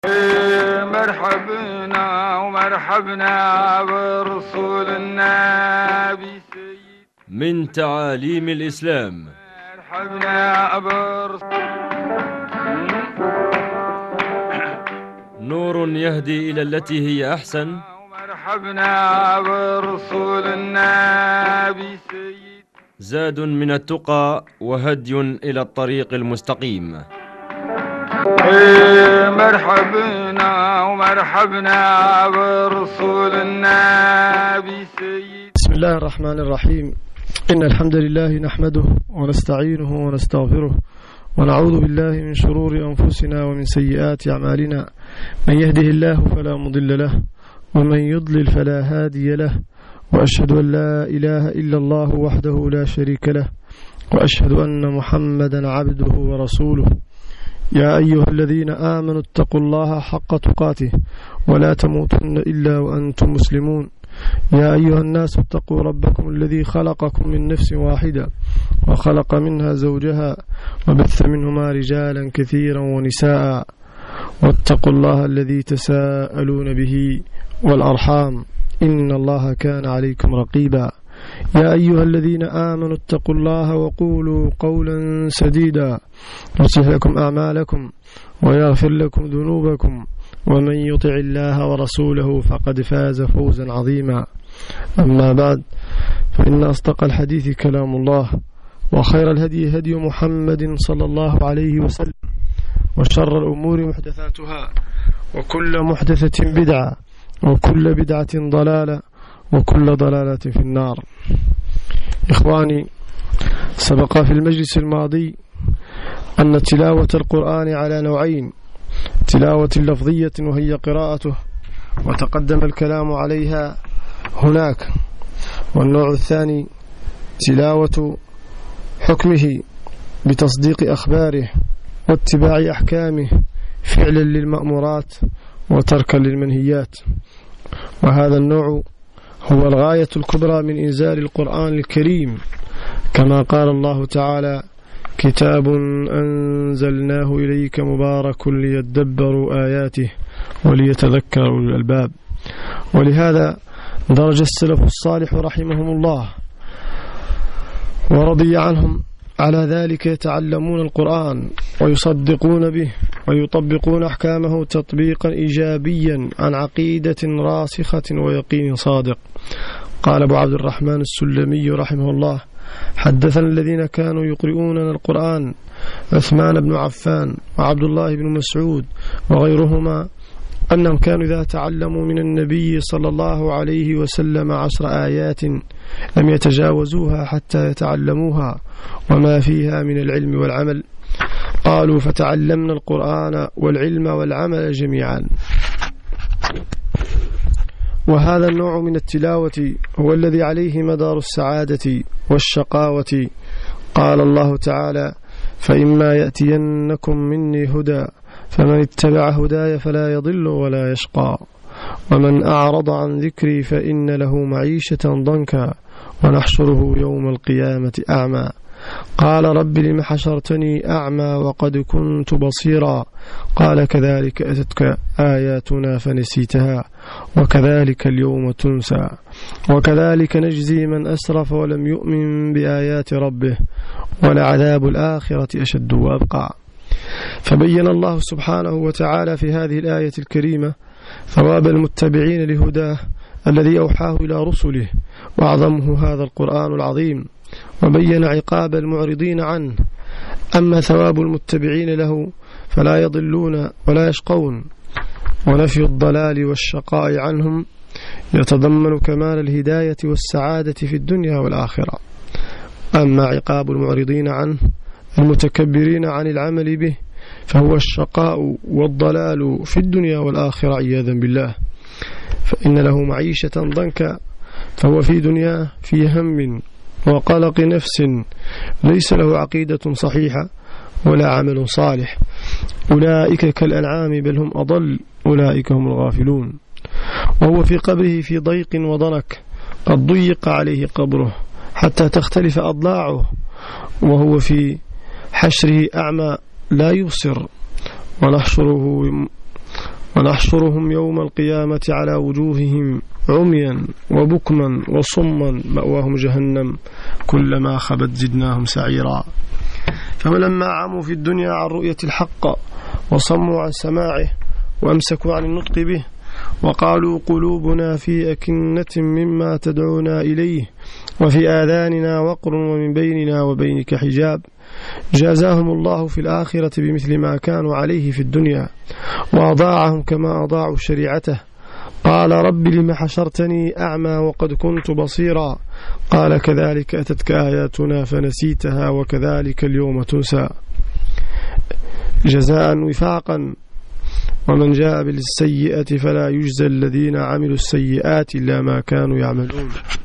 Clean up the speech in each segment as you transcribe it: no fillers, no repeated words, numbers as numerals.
مرحبنا ومرحبنا برسول النبي سيد. من تعاليم الإسلام مرحبنا نور يهدي إلى التي هي أحسن، مرحبنا برسول النبي سيد. زاد من التقى وهدي إلى الطريق المستقيم. مرحبنا ومرحبنا برسول النبي سيد. بسم الله الرحمن الرحيم. إن الحمد لله نحمده ونستعينه ونستغفره ونعوذ بالله من شرور أنفسنا ومن سيئات أعمالنا. من يهده الله فلا مضل له ومن يضلل فلا هادي له، وأشهد أن لا إله إلا الله وحده لا شريك له، وأشهد أن محمدا عبده ورسوله. يا أيها الذين آمنوا اتقوا الله حق تقاته ولا تموتن إلا وأنتم مسلمون. يا أيها الناس اتقوا ربكم الذي خلقكم من نفس واحدة وخلق منها زوجها وبث منهما رجالا كثيرا ونساء، واتقوا الله الذي تساءلون به والأرحام إن الله كان عليكم رقيبا. يا أيها الذين آمنوا اتقوا الله وقولوا قولا سديدا يصلح لكم أعمالكم ويغفر لكم ذنوبكم، ومن يطع الله ورسوله فقد فاز فوزا عظيما. أما بعد، فإن أصدق الحديث كلام الله، وخير الهدي هدي محمد صلى الله عليه وسلم، وشر الأمور محدثاتها، وكل محدثة بدعة، وكل بدعة ضلالة، وكل ضلالة في النار. إخواني، سبق في المجلس الماضي أن تلاوة القرآن على نوعين: تلاوة لفظية وهي قراءته وتقدم الكلام عليها هناك، والنوع الثاني تلاوة حكمه بتصديق أخباره واتباع أحكامه فعلا للمأمورات وتركا للمنهيات. وهذا النوع هو الغاية الكبرى من إنزال القرآن الكريم، كما قال الله تعالى: كتاب أنزلناه إليك مبارك ليدبروا آياته وليتذكر أولو الألباب. ولهذا درج السلف الصالح رحمهم الله ورضي عنهم على ذلك يتعلمون القرآن ويصدقون به ويطبقون أحكامه تطبيقا إيجابيا عن عقيدة راسخة ويقين صادق. قال أبو عبد الرحمن السلمي رحمه الله: حدثنا الذين كانوا يقرؤوننا القرآن عثمان بن عفان وعبد الله بن مسعود وغيرهما أنهم كانوا إذا تعلموا من النبي صلى الله عليه وسلم 10 آيات لم يتجاوزوها حتى يتعلموها وما فيها من العلم والعمل. قالوا: فتعلمنا القرآن والعلم والعمل جميعا. وهذا النوع من التلاوة هو الذي عليه مدار السعادة والشقاوة. قال الله تعالى: فإما يأتينكم مني هدى فمن اتبع هداي فلا يضل ولا يشقى، ومن أعرض عن ذكري فإن له معيشة ضنكا ونحشره يوم القيامة أعمى. قال: رب لم حشرتني أعمى وقد كنت بصيرا. قال: كذلك أتتك آياتنا فنسيتها وكذلك اليوم تنسى. وكذلك نجزي من أسرف ولم يؤمن بآيات ربه ولعذاب الآخرة أشد وأبقى. فبين الله سبحانه وتعالى في هذه الآية الكريمة ثواب المتبعين لهداه الذي أوحاه إلى رسله، وأعظمه هذا القرآن العظيم، وبين عقاب المعرضين عنه. أما ثواب المتبعين له فلا يضلون ولا يشقون، ونفي الضلال والشقاء عنهم يتضمن كمال الهداية والسعادة في الدنيا والآخرة. أما عقاب المعرضين عنه المتكبرين عن العمل به فهو الشقاء والضلال في الدنيا والآخرة عياذا بالله. فإن له معيشة ضنكا، فهو في دنياه في هم وقلق نفس، ليس له عقيدة صحيحة ولا عمل صالح. أولئك كالأنعام بل هم أضل، أولئك هم الغافلون. وهو في قبره في ضيق وضنك، قد ضيق عليه قبره حتى تختلف أضلاعه، وهو في حشره أعمى لا يبصر، ونحشره ونحشرهم يوم القيامة على وجوههم عميا وبكما وصما مأواهم جهنم كلما خبت زدناهم سعيرا. فلما عموا في الدنيا عن رؤية الحق وصموا عن سماعه وأمسكوا عن النطق به وقالوا قلوبنا في أكنة مما تدعونا إليه وفي آذاننا وقر ومن بيننا وبينك حجاب، جازاهم الله في الآخرة بمثل ما كانوا عليه في الدنيا وأضاعهم كما أضاعوا شريعته. قال رب لم حشرتني أعمى وقد كنت بصيرا، قال كذلك أتتك آياتنا فنسيتها وكذلك اليوم تنسى، جزاء وفاقا. ومن جاء بالسيئة فلا يجزى الذين عملوا السيئات إلا ما كانوا يعملون.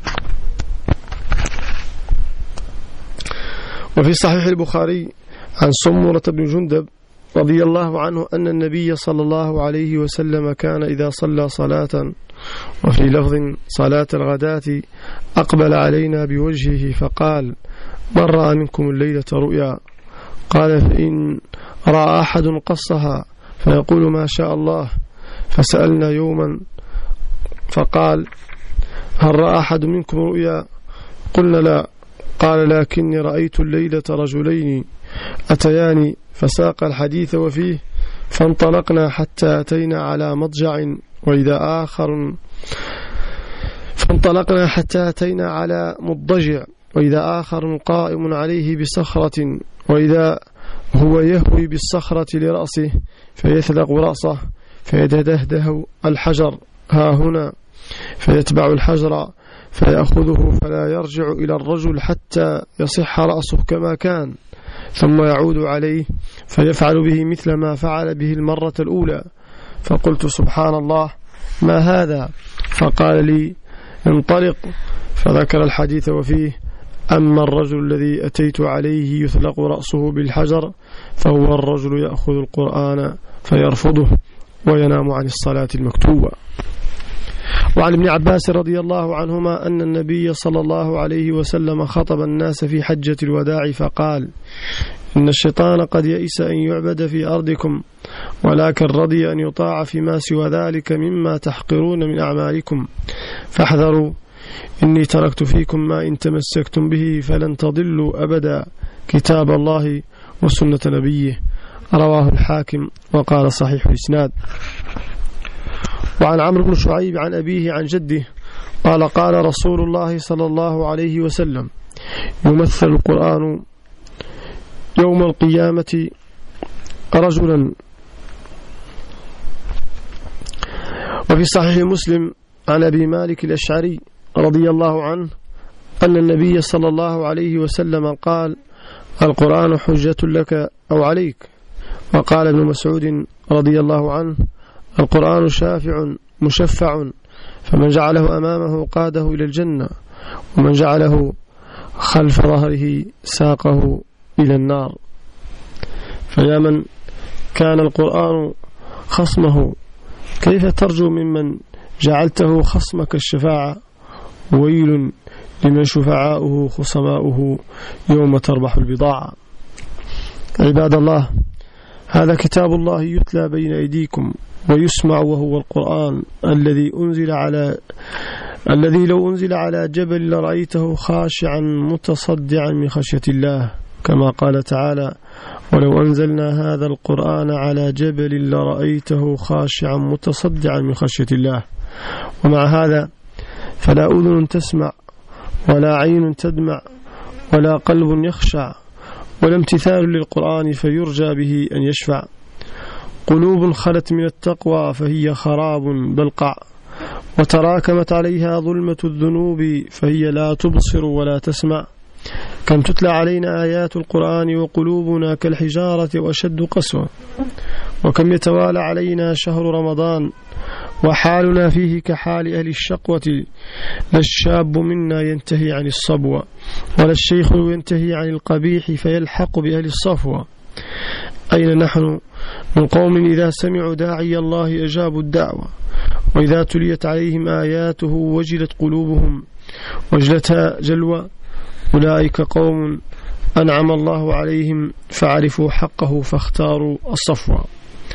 وفي صحيح البخاري عن سمرة بن جندب رضي الله عنه أن النبي صلى الله عليه وسلم كان إذا صلى صلاة، وفي لفظ صلاة الغداة، أقبل علينا بوجهه فقال من رأى منكم الليلة رؤيا؟ قال فإن رأى أحد قصها فيقول ما شاء الله. فسألنا يوما فقال هل رأى أحد منكم رؤيا؟ قلنا لا. قال لكني رأيت الليلة رجلين أتياني فساق الحديث وفيه، فانطلقنا حتى أتينا على مضجع وإذا آخر قائم عليه بصخرة، وإذا هو يهوي بالصخرة لرأسه فيثلق رأسه فيتدهده الحجر ها هنا، فيتبع الحجر فيأخذه فلا يرجع إلى الرجل حتى يصح رأسه كما كان، ثم يعود عليه فيفعل به مثل ما فعل به المرة الأولى. فقلت سبحان الله ما هذا؟ فقال لي انطلق، فذكر الحديث وفيه أما الرجل الذي أتيت عليه يثلق رأسه بالحجر فهو الرجل يأخذ القرآن فيرفضه وينام عن الصلاة المكتوبة. وعن ابن عباس رضي الله عنهما أن النبي صلى الله عليه وسلم خطب الناس في حجة الوداع فقال إن الشيطان قد يئس أن يعبد في أرضكم، ولكن رضي أن يطاع فيما سوى ذلك مما تحقرون من أعمالكم، فاحذروا إني تركت فيكم ما إن تمسكتم به فلن تضلوا أبدا، كتاب الله وسنة نبيه. رواه الحاكم وقال صحيح الإسناد. وعن عمرو بن شعيب عن أبيه عن جده قال قال رسول الله صلى الله عليه وسلم يمثل القرآن يوم القيامة رجلا. وفي صحيح مسلم عن أبي مالك الأشعري رضي الله عنه أن النبي صلى الله عليه وسلم قال القرآن حجة لك أو عليك. وقال ابن مسعود رضي الله عنه القرآن شافع مشفع، فمن جعله أمامه قاده إلى الجنة، ومن جعله خلف ظهره ساقه إلى النار. فيا من كان القرآن خصمه كيف ترجو ممن جعلته خصمك الشفاعة؟ ويل لمن شفعاؤه خصماؤه يوم تربح البضاعة. عباد الله، هذا كتاب الله يتلى بين أيديكم ويسمع، وهو القرآن الذي لو أنزل على جبل لرأيته خاشعا متصدعا من خشية الله، كما قال تعالى ولو أنزلنا هذا القرآن على جبل لرأيته خاشعا متصدعا من خشية الله. ومع هذا فلا أذن تسمع ولا عين تدمع ولا قلب يخشع ولا امتثال للقرآن فيرجى به أن يشفع. قلوب خلت من التقوى فهي خراب بلقع، وتراكمت عليها ظلمة الذنوب فهي لا تبصر ولا تسمع. كم تتلى علينا آيات القرآن وقلوبنا كالحجارة وأشد قسوة، وكم يتوالى علينا شهر رمضان وحالنا فيه كحال أهل الشقوة. لا الشاب منا ينتهي عن الصبوة، ولا الشيخ ينتهي عن القبيح فيلحق بأهل الصفوة. أين نحن من قوم إذا سمعوا داعي الله أجابوا الدعوة، وإذا تليت عليهم آياته وجلت قلوبهم وجلتها جلوى. أولئك قوم أنعم الله عليهم فعرفوا حقه فاختاروا الصفوة.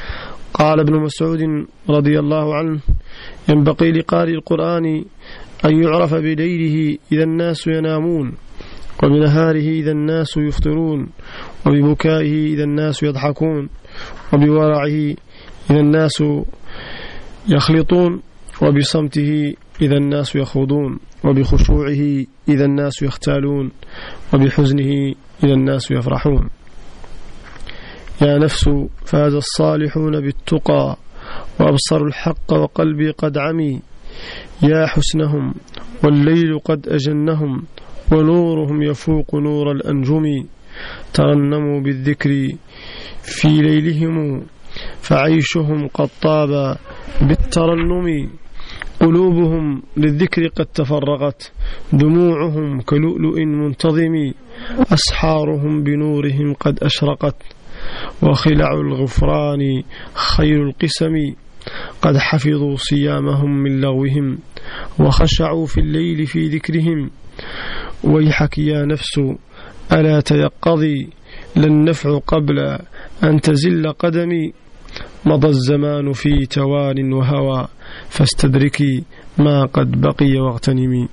قال ابن مسعود رضي الله عنه: ينبغي لقارئ القرآن أن يعرف بليله إذا الناس ينامون، وبنهاره إذا الناس يفطرون، وببكائه إذا الناس يضحكون، وبورعه إذا الناس يخلطون، وبصمته إذا الناس يخوضون، وبخشوعه إذا الناس يختالون، وبحزنه إذا الناس يفرحون. يا نفس فاز الصالحون بالتقى، وأبصروا الحق وقلبي قد عمي. يا حسنهم والليل قد أجنهم، ونورهم يفوق نور الأنجم. ترنموا بالذكر في ليلهم، فعيشهم قد طاب بالترنم. قلوبهم للذكر قد تفرغت، دموعهم كلؤلؤ منتظم. أسحارهم بنورهم قد أشرقت، وخلع الغفران خير القسم. قد حفظوا صيامهم من لغوهم، وخشعوا في الليل في ذكرهم. ويحك يا نفس ألا تيقظي، للنفع قبل أن تزل قدمي. مضى الزمان في توان وهوى، فاستدركي ما قد بقي واغتنمي.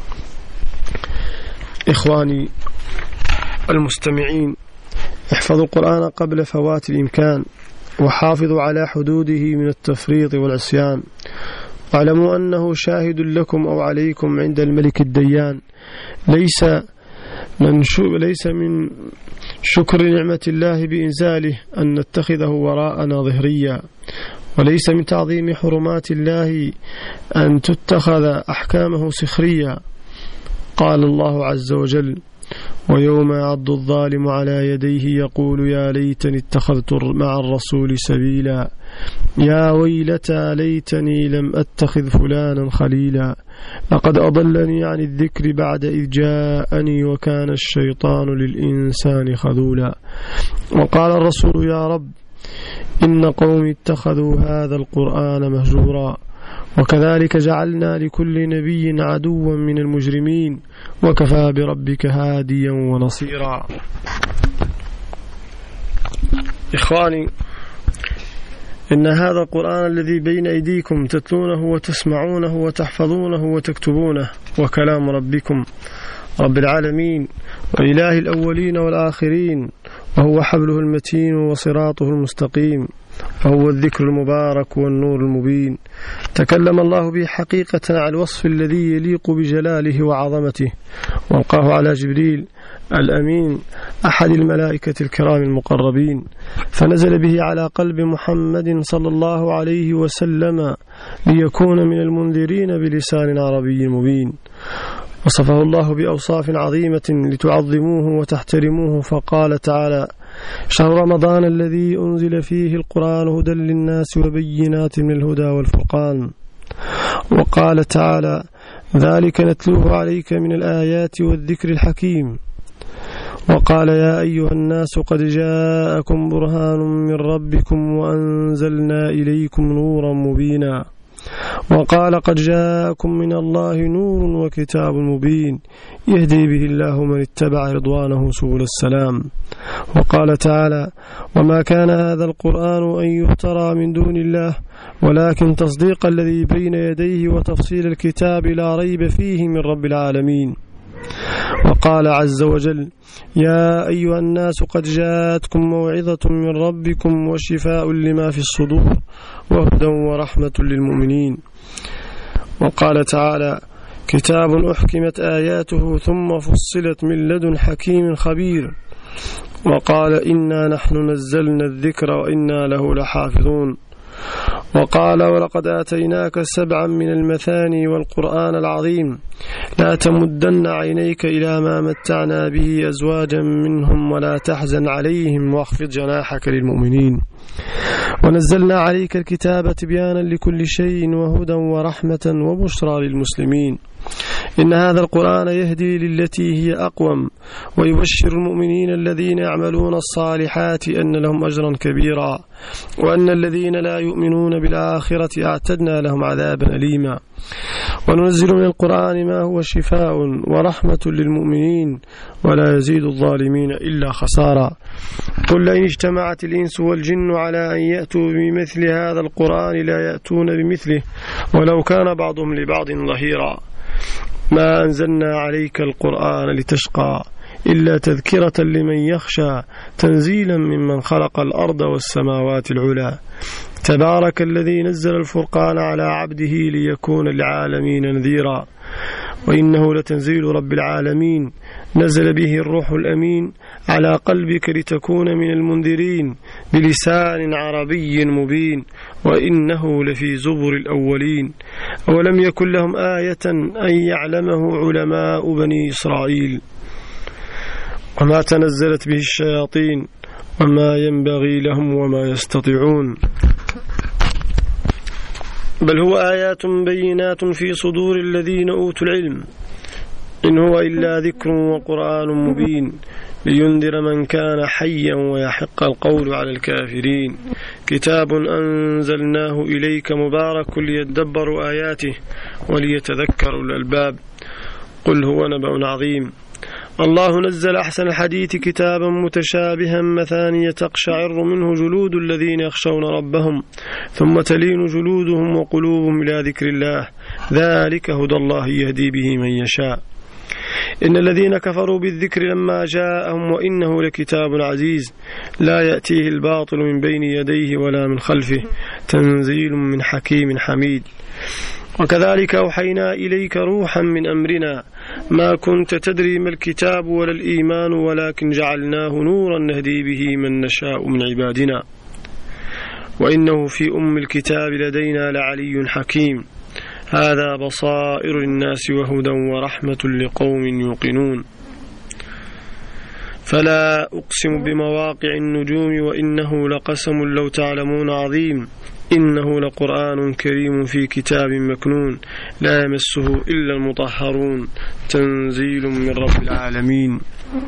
إخواني المستمعين، احفظوا القرآن قبل فوات الإمكان، وحافظوا على حدوده من التفريط والعصيان. واعلموا أنه شاهد لكم أو عليكم عند الملك الديان. ليس من شكر نعمة الله بإنزاله أن نتخذه وراءنا ظهريا، وليس من تعظيم حرمات الله أن تتخذ أحكامه سخريا. قال الله عز وجل: ويوم يعض الظالم على يديه يقول يا ليتني اتخذت مع الرسول سبيلا، يا ويلتى ليتني لم أتخذ فلانا خليلا، لقد أضلني عن الذكر بعد إذ جاءني وكان الشيطان للإنسان خذولا. وقال الرسول: يا رب إن قومي اتخذوا هذا القرآن مهجورا. وكذلك جعلنا لكل نبي عدوا من المجرمين، وكفى بربك هاديا ونصيرا. إخواني، إن هذا القرآن الذي بين أيديكم تتلونه وتسمعونه وتحفظونه وتكتبونه وكلام ربكم رب العالمين وإله الأولين والآخرين، وهو حبله المتين وصراطه المستقيم، وهو الذكر المبارك والنور المبين. تكلم الله به حقيقة على الوصف الذي يليق بجلاله وعظمته، وألقاه على جبريل الأمين أحد الملائكة الكرام المقربين، فنزل به على قلب محمد صلى الله عليه وسلم ليكون من المنذرين بلسان عربي مبين. وصفه الله بأوصاف عظيمة لتعظموه وتحترموه، فقال تعالى: شهر رمضان الذي أنزل فيه القرآن هدى للناس وبينات من الهدى والفرقان. وقال تعالى: ذلك نتلوه عليك من الآيات والذكر الحكيم. وقال: يا أيها الناس قد جاءكم برهان من ربكم وأنزلنا إليكم نورا مبينا. وقال: قد جاءكم من الله نور وكتاب مبين يهدي به الله من اتبع رضوانه سبل السلام. وقال تعالى: وما كان هذا القرآن أن يفترى من دون الله، ولكن تصديق الذي بين يديه وتفصيل الكتاب لا ريب فيه من رب العالمين. وقال عز وجل: يا أيها الناس قد جاءتكم موعظة من ربكم وشفاء لما في الصدور وهدى ورحمة للمؤمنين. وقال تعالى: كتاب أحكمت آياته ثم فصلت من لدن حكيم خبير. وقال: إنا نحن نزلنا الذكر وإنا له لحافظون. وقال: ولقد آتيناك 7 من المثاني والقرآن العظيم، لا تمدن عينيك إلى ما متعنا به أزواجا منهم ولا تحزن عليهم واخفض جناحك للمؤمنين. ونزلنا عليك الكتاب تبيانا لكل شيء وهدى ورحمة وبشرى للمسلمين. إن هذا القرآن يهدي للتي هي أقوم ويبشر المؤمنين الذين يعملون الصالحات أن لهم أجرا كبيرا وأن الذين لا يؤمنون بالآخرة أعتدنا لهم عذابا أليما وننزل من القرآن ما هو شفاء ورحمة للمؤمنين ولا يزيد الظالمين إلا خسارا. قل لئن اجتمعت الإنس والجن على أن يأتوا بمثل هذا القرآن لا يأتون بمثله ولو كان بعضهم لبعض ظهيرا. ما أنزلنا عليك القرآن لتشقى إلا تذكرة لمن يخشى تنزيلا ممن خلق الأرض والسماوات العلى. تبارك الذي نزل الفرقان على عبده ليكون للعالمين نذيرا. وإنه لتنزيل رب العالمين نزل به الروح الأمين على قلبك لتكون من المنذرين بلسان عربي مبين وإنه لفي زبر الأولين. أولم يكن لهم آية أن يعلمه علماء بني إسرائيل وما تنزلت به الشياطين وما ينبغي لهم وما يستطيعون بل هو آيات بينات في صدور الذين أوتوا العلم إن هو إلا ذكر وقرآن مبين لينذر من كان حيا ويحق القول على الكافرين. كتاب أنزلناه إليك مبارك ليدبروا آياته وليتذكروا الألباب. قل هو نبأ عظيم. الله نزل أحسن الحديث كتابا متشابها مثانية تقشعر منه جلود الذين يخشون ربهم ثم تلين جلودهم وقلوبهم إلى ذكر الله ذلك هدى الله يهدي به من يشاء. إن الذين كفروا بالذكر لما جاءهم وإنه لكتاب عزيز لا يأتيه الباطل من بين يديه ولا من خلفه تنزيل من حكيم حميد. وكذلك أوحينا إليك روحا من أمرنا ما كنت تدري ما الكتاب ولا الإيمان ولكن جعلناه نورا نهدي به من نشاء من عبادنا وإنه في أم الكتاب لدينا لعلي حكيم. هذا بصائر الناس وهدى ورحمة لقوم يوقنون. فلا أقسم بمواقع النجوم وإنه لقسم لو تعلمون عظيم إنه لقرآن كريم في كتاب مكنون لا يمسه إلا المطهرون تنزيل من رب العالمين.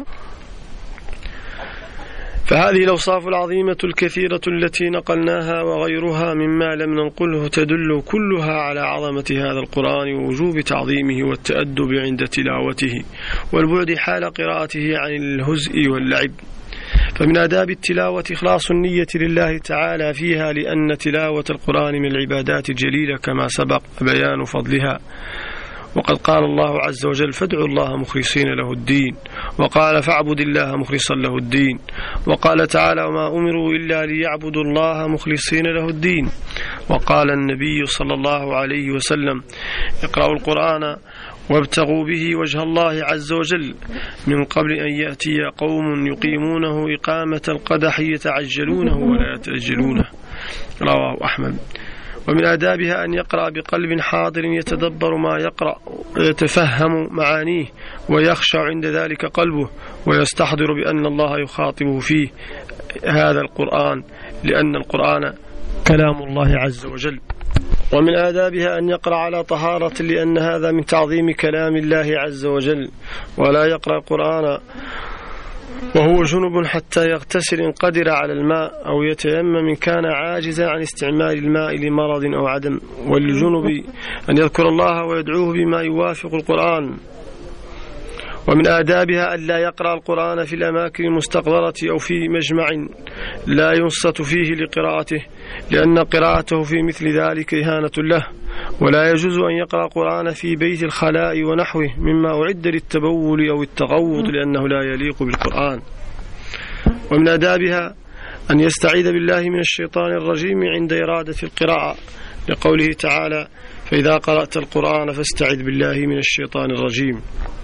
فهذه الأوصاف العظيمة الكثيرة التي نقلناها وغيرها مما لم ننقله تدل كلها على عظمة هذا القرآن ووجوب تعظيمه والتأدب عند تلاوته والبعد حال قراءته عن الهزء واللعب. فمن آداب التلاوة إخلاص النية لله تعالى فيها لأن تلاوة القرآن من العبادات الجليلة كما سبق بيان فضلها. وقد قال الله عز وجل فادعوا الله مخلصين له الدين وقال فاعبد الله مخلصا له الدين وقال تعالى وما أمروا إلا ليعبدوا الله مخلصين له الدين. وقال النبي صلى الله عليه وسلم اقرأوا القرآن وابتغوا به وجه الله عز وجل من قبل أن يأتي قوم يقيمونه إقامة القدح يتعجلونه ولا يتأجلونه. رواه أحمد. ومن آدابها أن يقرأ بقلب حاضر يتدبر ما يقرأ ويتفهم معانيه ويخشع عند ذلك قلبه ويستحضر بأن الله يخاطبه فيه هذا القرآن لأن القرآن كلام الله عز وجل. ومن آدابها أن يقرأ على طهارة لأن هذا من تعظيم كلام الله عز وجل ولا يقرأ القرآن وهو جنب حتى يغتسل إن قدر على الماء أو يتيمم إن كان عاجزا عن استعمال الماء لمرض أو عدم. وللجنب أن يذكر الله ويدعوه بما يوافق القرآن. ومن آدابها أن لا يقرأ القرآن في الأماكن المستقذرة أو في مجمع لا ينصت فيه لقراءته لأن قراءته في مثل ذلك إهانة له. ولا يجوز أن يقرأ القرآن في بيت الخلاء ونحوه مما أعد للتبول أو التغوط لأنه لا يليق بالقرآن. ومن آدابها أن يستعيذ بالله من الشيطان الرجيم عند إرادة القراءة لقوله تعالى فإذا قرأت القرآن فاستعذ بالله من الشيطان الرجيم.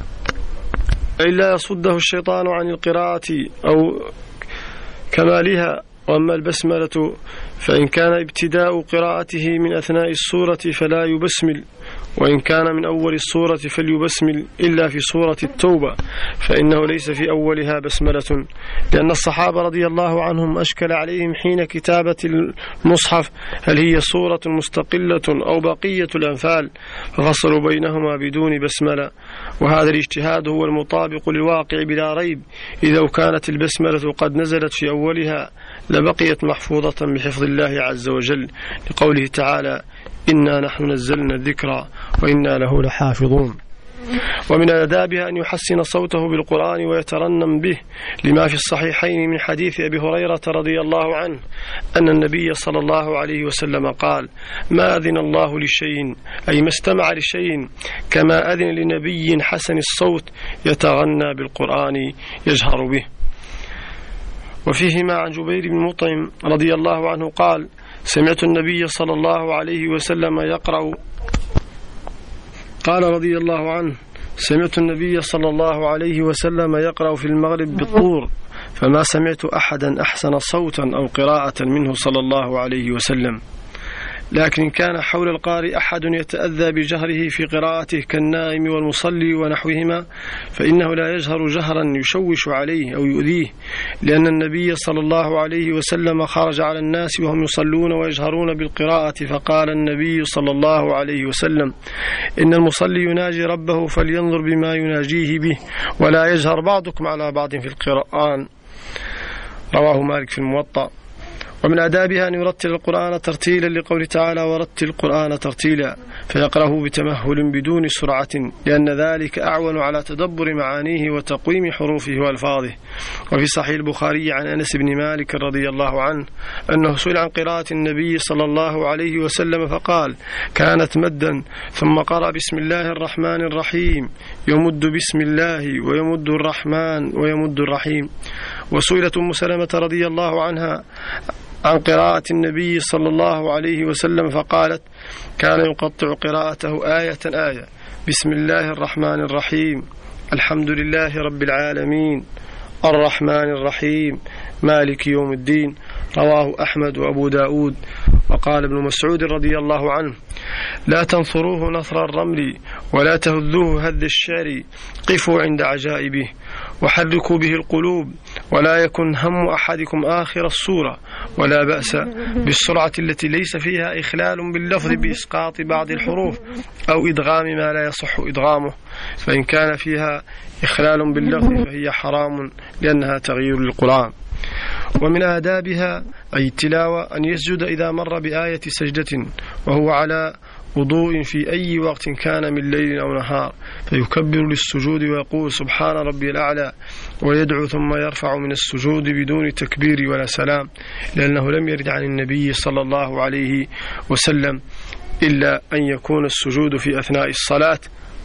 إلا يصده الشيطان عن القراءة أو كمالها. وأما البسملة فإن كان ابتداء قراءته من أثناء السورة فلا يبسمل وإن كان من أول السورة فليبسمل إلا في سورة التوبة فإنه ليس في أولها بسملة، لأن الصحابة رضي الله عنهم أشكل عليهم حين كتابة المصحف هل هي سورة مستقلة أو بقية الأنفال، ففصلوا بينهما بدون بسملة. وهذا الاجتهاد هو المطابق للواقع بلا ريب، إذا كانت البسملة قد نزلت في أولها لبقيت محفوظة بحفظ الله عز وجل، لقوله تعالى إنا نحن نزلنا الذكر وإنا له لحافظون. ومن آدابها أن يحسن صوته بالقرآن ويترنم به، لما في الصحيحين من حديث أبي هريرة رضي الله عنه أن النبي صلى الله عليه وسلم قال ما أذن الله لشيء، أي ما استمع لشيء، كما أذن لنبي حسن الصوت يتغنى بالقرآن يجهر به. وفيهما عن جبير بن مطعم رضي الله عنه قال سمعت النبي صلى الله عليه وسلم يقرأ، قال رضي الله عنه سمعت النبي صلى الله عليه وسلم يقرأ في المغرب بالطور، فما سمعت أحدا أحسن صوتا أو قراءة منه صلى الله عليه وسلم. لكن كان حول القارئ أحد يتأذى بجهره في قراءته كالنائم والمصلي ونحوهما، فإنه لا يجهر جهرا يشوش عليه أو يؤذيه، لأن النبي صلى الله عليه وسلم خرج على الناس وهم يصلون ويجهرون بالقراءة، فقال النبي صلى الله عليه وسلم إن المصلي يناجي ربه فلينظر بما يناجيه به، ولا يجهر بعضكم على بعض في القرآن. رواه مالك في الموطأ. ومن آدابها أن يرتل القرآن ترتيلا، لقول تعالى ورتل القرآن ترتيلا، فيقرأه بتمهل بدون سرعة، لأن ذلك أعون على تدبر معانيه وتقويم حروفه وألفاظه. وفي صحيح البخاري عن أنس بن مالك رضي الله عنه أنه سئل عن قراءة النبي صلى الله عليه وسلم فقال كانت مدا، ثم قرأ بسم الله الرحمن الرحيم، يمد بسم الله ويمد الرحمن ويمد الرحيم. وسئلت أم سلمة رضي الله عنها عن قراءة النبي صلى الله عليه وسلم فقالت كان يقطع قراءته آية آية، بسم الله الرحمن الرحيم، الحمد لله رب العالمين، الرحمن الرحيم، مالك يوم الدين. رواه أحمد وأبو داود. وقال ابن مسعود رضي الله عنه لا تنصروه نصر الرمل ولا تهذوه هذ الشعر، قفوا عند عجائبه وحركوا به القلوب، ولا يكن هم أحدكم آخر السورة، ولا بأس بالسرعة التي ليس فيها إخلال باللفظ بإسقاط بعض الحروف أو إدغام ما لا يصح إدغامه، فإن كان فيها إخلال باللفظ فهي حرام لأنها تغيير للقرآن. ومن آدابها أي التلاوة أن يسجد إذا مر بآية سجدة وهو على وضوء في أي وقت كان من ليل أو نهار، فيكبر للسجود ويقول سبحان ربي الأعلى، ويدعو ثم يرفع من السجود بدون تكبير ولا سلام، لأنه لم يرد عن النبي صلى الله عليه وسلم إلا أن يكون السجود في أثناء الصلاة.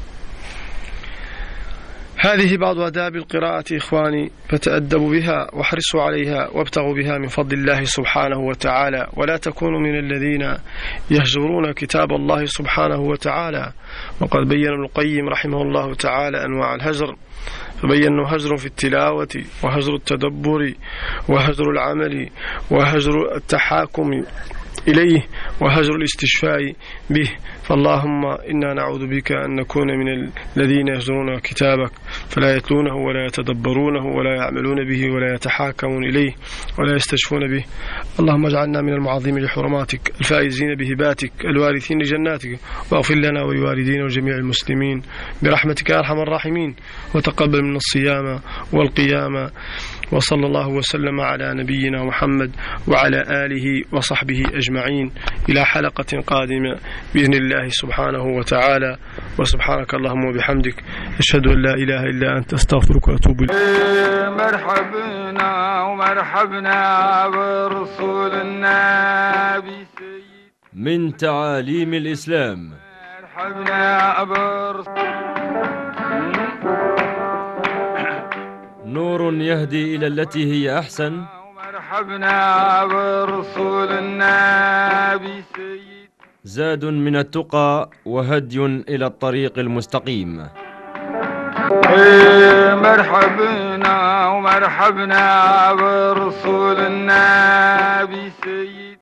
هذه بعض آداب القراءة إخواني، فتأدبوا بها واحرصوا عليها وابتغوا بها من فضل الله سبحانه وتعالى، ولا تكونوا من الذين يهجرون كتاب الله سبحانه وتعالى. وقد بين ابن القيم رحمه الله تعالى أنواع الهجر، فبينوا هجر في التلاوة، وهجر التدبر، وهجر العمل، وهجر التحاكم إليه، وهجر الاستشفاء به. فاللهم إنا نعوذ بك أن نكون من الذين يهجرون كتابك فلا يتلونه ولا يتدبرونه ولا يعملون به ولا يتحاكمون إليه ولا يستشفون به. اللهم اجعلنا من المعظمين لحرماتك الفائزين بهباتك الوارثين لجناتك، واغفر لنا ولوالدينا وجميع المسلمين برحمتك يا أرحم الراحمين، وتقبل منا الصيام والقيام. وصلى الله وسلم على نبينا محمد وعلى آله وصحبه أجمعين، إلى حلقة قادمة بإذن الله سبحانه وتعالى. وسبحانك اللهم وبحمدك، أشهد أن لا إله إلا أنت، أستغفرك وأتوب إليك. مرحبنا ومرحبنا برسول النبي سيد من تعاليم الإسلام. مرحبنا نور يهدي إلى التي هي أحسن. مرحبنا برسول النبي سيد زاد من التقى وهدي إلى الطريق المستقيم. مرحبنا ومرحبنا برسول النبي سيد